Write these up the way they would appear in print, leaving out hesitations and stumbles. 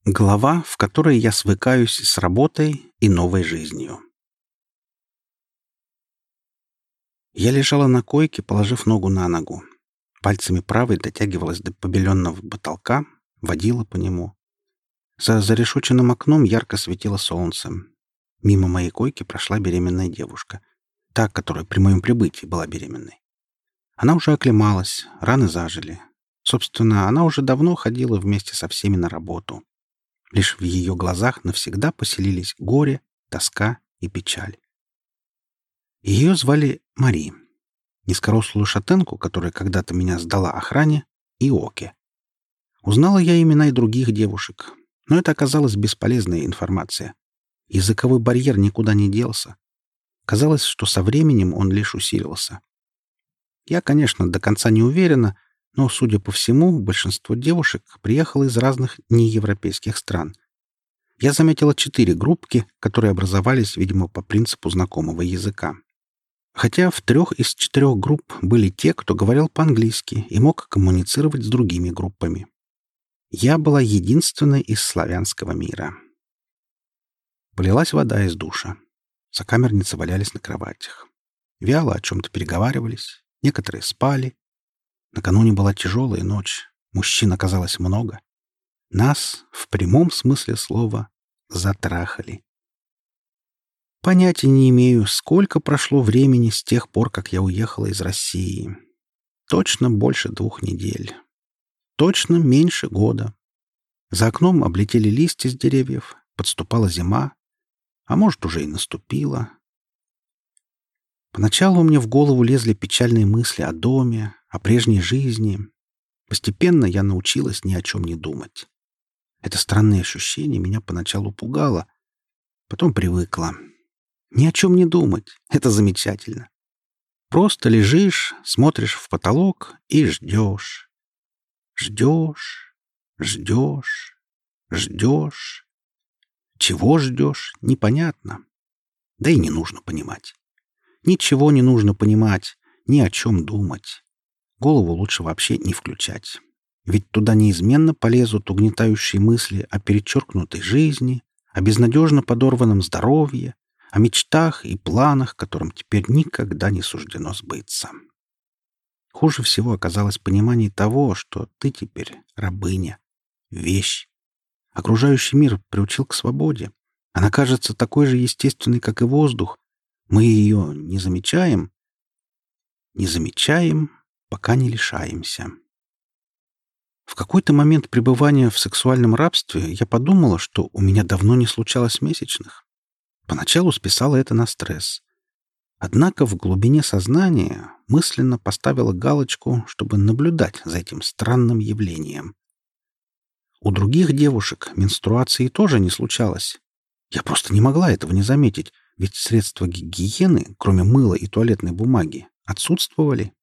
Глава, в которой я свыкаюсь с работой и новой жизнью. Я лежала на койке, положив ногу на ногу. Пальцами правой дотягивалась до побеленного потолка, водила по нему. За зарешоченным окном ярко светило солнце. Мимо моей койки прошла беременная девушка. Та, которая при моем прибытии была беременной. Она уже оклемалась, раны зажили. Собственно, она уже давно ходила вместе со всеми на работу. Лишь в ее глазах навсегда поселились горе, тоска и печаль. Ее звали Мари, низкорослую шатенку, которая когда-то меня сдала охране, и Оке. Узнала я имена и других девушек, но это оказалась бесполезная информация. Языковой барьер никуда не делся. Казалось, что со временем он лишь усилился. Я, конечно, до конца не уверена, но, судя по всему, большинство девушек приехало из разных неевропейских стран. Я заметила 4 группки, которые образовались, видимо, по принципу знакомого языка. Хотя в 3 из 4 групп были те, кто говорил по-английски и мог коммуницировать с другими группами. Я была единственной из славянского мира. Полилась вода из душа. Сокамерницы валялись на кроватях. Вяло о чем-то переговаривались, некоторые спали. Накануне была тяжелая ночь, мужчин оказалось много. Нас, в прямом смысле слова, затрахали. Понятия не имею, сколько прошло времени с тех пор, как я уехала из России. Точно больше 2 недель. Точно меньше года. За окном облетели листья с деревьев, подступала зима, а может, уже и наступила. Поначалу мне в голову лезли печальные мысли о доме, о прежней жизни. Постепенно я научилась ни о чем не думать. Это странное ощущение меня поначалу пугало, потом привыкла. Ни о чем не думать — это замечательно. Просто лежишь, смотришь в потолок и ждешь. Ждешь, ждешь, ждешь. Чего ждешь — непонятно. Да и не нужно понимать. Ничего не нужно понимать, ни о чем думать. Голову лучше вообще не включать. Ведь туда неизменно полезут угнетающие мысли о перечеркнутой жизни, о безнадежно подорванном здоровье, о мечтах и планах, которым теперь никогда не суждено сбыться. Хуже всего оказалось понимание того, что ты теперь рабыня, вещь. Окружающий мир приучил к свободе. Она кажется такой же естественной, как и воздух. Мы ее не замечаем, пока не лишаемся. В какой-то момент пребывания в сексуальном рабстве я подумала, что у меня давно не случалось месячных. Поначалу списала это на стресс. Однако в глубине сознания мысленно поставила галочку, чтобы наблюдать за этим странным явлением. У других девушек менструации тоже не случалось. Я просто не могла этого не заметить, ведь средства гигиены, кроме мыла и туалетной бумаги, отсутствовали.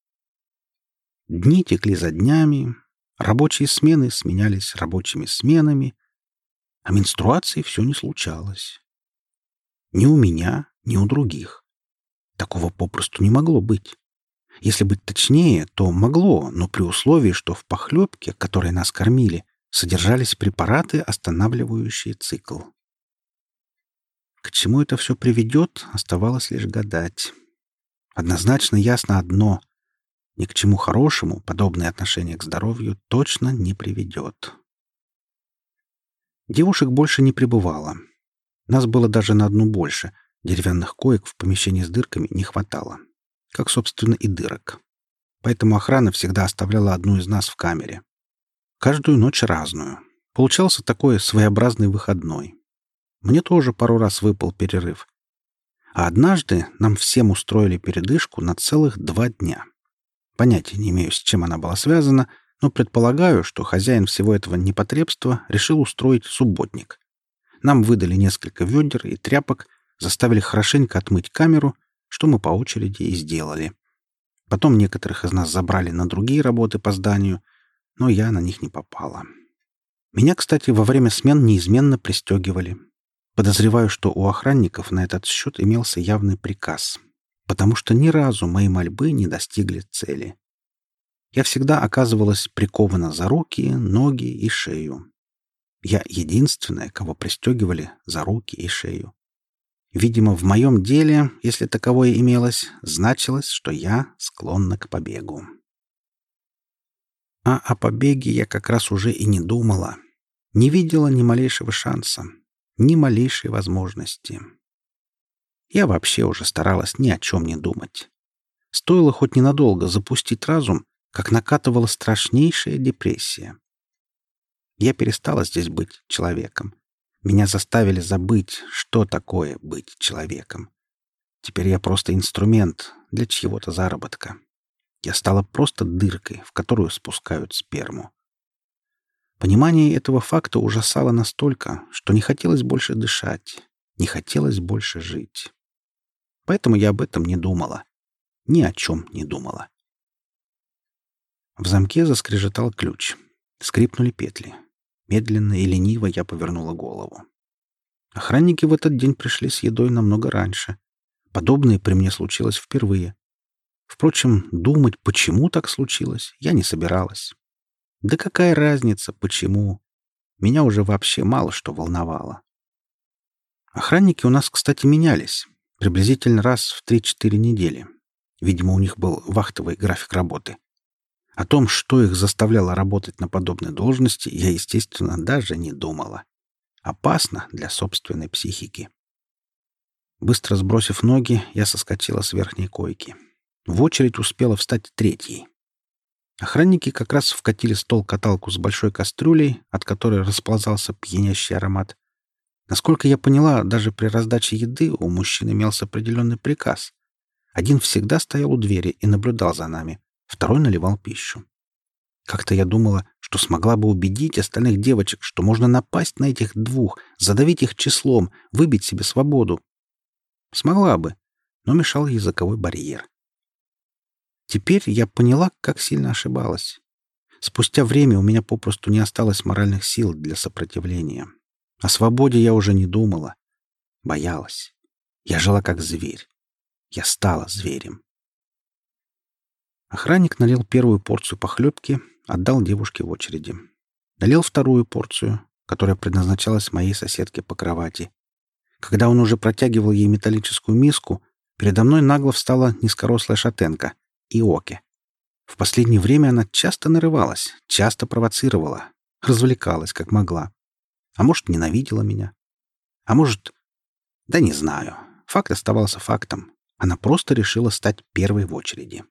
Дни текли за днями, рабочие смены сменялись рабочими сменами, а менструации все не случалось. Ни у меня, ни у других. Такого попросту не могло быть. Если быть точнее, то могло, но при условии, что в похлебке, которой нас кормили, содержались препараты, останавливающие цикл. К чему это все приведет, оставалось лишь гадать. Однозначно ясно одно: ни к чему хорошему подобное отношение к здоровью точно не приведет. Девушек больше не прибывало. Нас было даже на одну больше. Деревянных коек в помещении с дырками не хватало. Как, собственно, и дырок. Поэтому охрана всегда оставляла одну из нас в камере. Каждую ночь разную. Получался такой своеобразный выходной. Мне тоже пару раз выпал перерыв. А однажды нам всем устроили передышку на целых 2 дня. Понятия не имею, с чем она была связана, но предполагаю, что хозяин всего этого непотребства решил устроить субботник. Нам выдали несколько ведер и тряпок, заставили хорошенько отмыть камеру, что мы по очереди и сделали. Потом некоторых из нас забрали на другие работы по зданию, но я на них не попала. Меня, кстати, во время смен неизменно пристегивали. Подозреваю, что у охранников на этот счет имелся явный приказ, потому что ни разу мои мольбы не достигли цели. Я всегда оказывалась прикована за руки, ноги и шею. Я единственная, кого пристегивали за руки и шею. Видимо, в моем деле, если таковое имелось, значилось, что я склонна к побегу. А о побеге я как раз уже и не думала. Не видела ни малейшего шанса, ни малейшей возможности. Я вообще уже старалась ни о чем не думать. Стоило хоть ненадолго запустить разум, как накатывала страшнейшая депрессия. Я перестала здесь быть человеком. Меня заставили забыть, что такое быть человеком. Теперь я просто инструмент для чьего-то заработка. Я стала просто дыркой, в которую спускают сперму. Понимание этого факта ужасало настолько, что не хотелось больше дышать, не хотелось больше жить. Поэтому я об этом не думала. Ни о чем не думала. В замке заскрежетал ключ. Скрипнули петли. Медленно и лениво я повернула голову. Охранники в этот день пришли с едой намного раньше. Подобное при мне случилось впервые. Впрочем, думать, почему так случилось, я не собиралась. Да какая разница, почему? Меня уже вообще мало что волновало. Охранники у нас, кстати, менялись. Приблизительно раз в 3-4 недели. Видимо, у них был вахтовый график работы. О том, что их заставляло работать на подобной должности, я, естественно, даже не думала. Опасно для собственной психики. Быстро сбросив ноги, я соскочила с верхней койки. В очередь успела встать третьей. Охранники как раз вкатили стол-каталку с большой кастрюлей, от которой расползался пьянящий аромат. Насколько я поняла, даже при раздаче еды у мужчин имелся определенный приказ. Один всегда стоял у двери и наблюдал за нами, второй наливал пищу. Как-то я думала, что смогла бы убедить остальных девочек, что можно напасть на этих двух, задавить их числом, выбить себе свободу. Смогла бы, но мешал языковой барьер. Теперь я поняла, как сильно ошибалась. Спустя время у меня попросту не осталось моральных сил для сопротивления. О свободе я уже не думала. Боялась. Я жила как зверь. Я стала зверем. Охранник налил первую порцию похлебки, отдал девушке в очереди. Налил вторую порцию, которая предназначалась моей соседке по кровати. Когда он уже протягивал ей металлическую миску, передо мной нагло встала низкорослая шатенка Иоке. В последнее время она часто нарывалась, часто провоцировала, развлекалась как могла. А может, ненавидела меня. А может... Да не знаю. Факт оставался фактом. Она просто решила стать первой в очереди.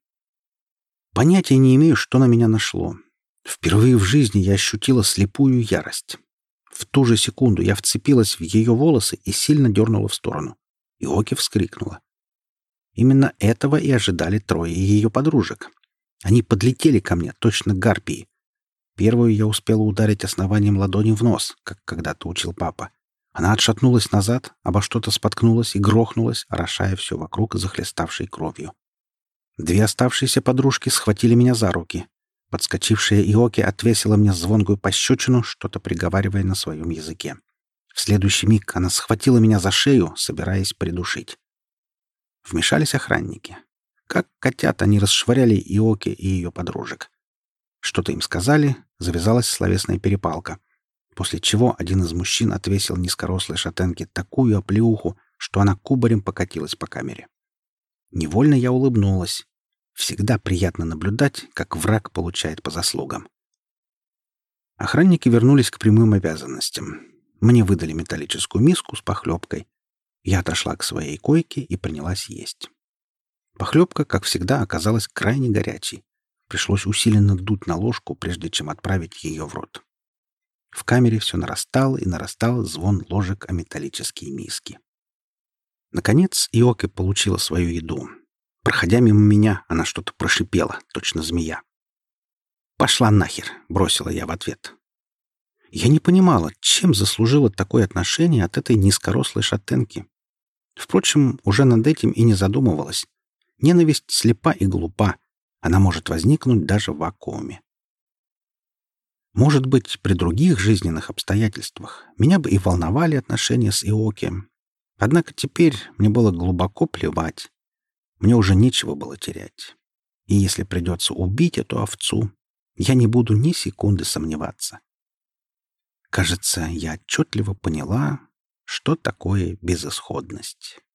Понятия не имею, что на меня нашло. Впервые в жизни я ощутила слепую ярость. В ту же секунду я вцепилась в ее волосы и сильно дернула в сторону. Иоки вскрикнула. Именно этого и ожидали трое ее подружек. Они подлетели ко мне, точно гарпии. Первую я успела ударить основанием ладони в нос, как когда-то учил папа. Она отшатнулась назад, обо что-то споткнулась и грохнулась, орошая все вокруг захлеставшей кровью. Две оставшиеся подружки схватили меня за руки. Подскочившая Иоки отвесила мне звонкую пощечину, что-то приговаривая на своем языке. В следующий миг она схватила меня за шею, собираясь придушить. Вмешались охранники. Как котят они расшвыряли Иоки и ее подружек. Что-то им сказали, завязалась словесная перепалка. После чего один из мужчин отвесил низкорослой шатенке такую оплеуху, что она кубарем покатилась по камере. Невольно я улыбнулась. Всегда приятно наблюдать, как враг получает по заслугам. Охранники вернулись к прямым обязанностям. Мне выдали металлическую миску с похлебкой. Я отошла к своей койке и принялась есть. Похлебка, как всегда, оказалась крайне горячей. Пришлось усиленно дуть на ложку, прежде чем отправить ее в рот. В камере все нарастал и нарастал звон ложек о металлические миски. Наконец Иоки получила свою еду. Проходя мимо меня, она что-то прошипела, точно змея. «Пошла нахер!» — бросила я в ответ. Я не понимала, чем заслужила такое отношение от этой низкорослой шатенки. Впрочем, уже над этим и не задумывалась. Ненависть слепа и глупа. Она может возникнуть даже в вакууме. Может быть, при других жизненных обстоятельствах меня бы и волновали отношения с Иоки. Однако теперь мне было глубоко плевать. Мне уже нечего было терять. И если придется убить эту овцу, я не буду ни секунды сомневаться. Кажется, я отчетливо поняла, что такое безысходность.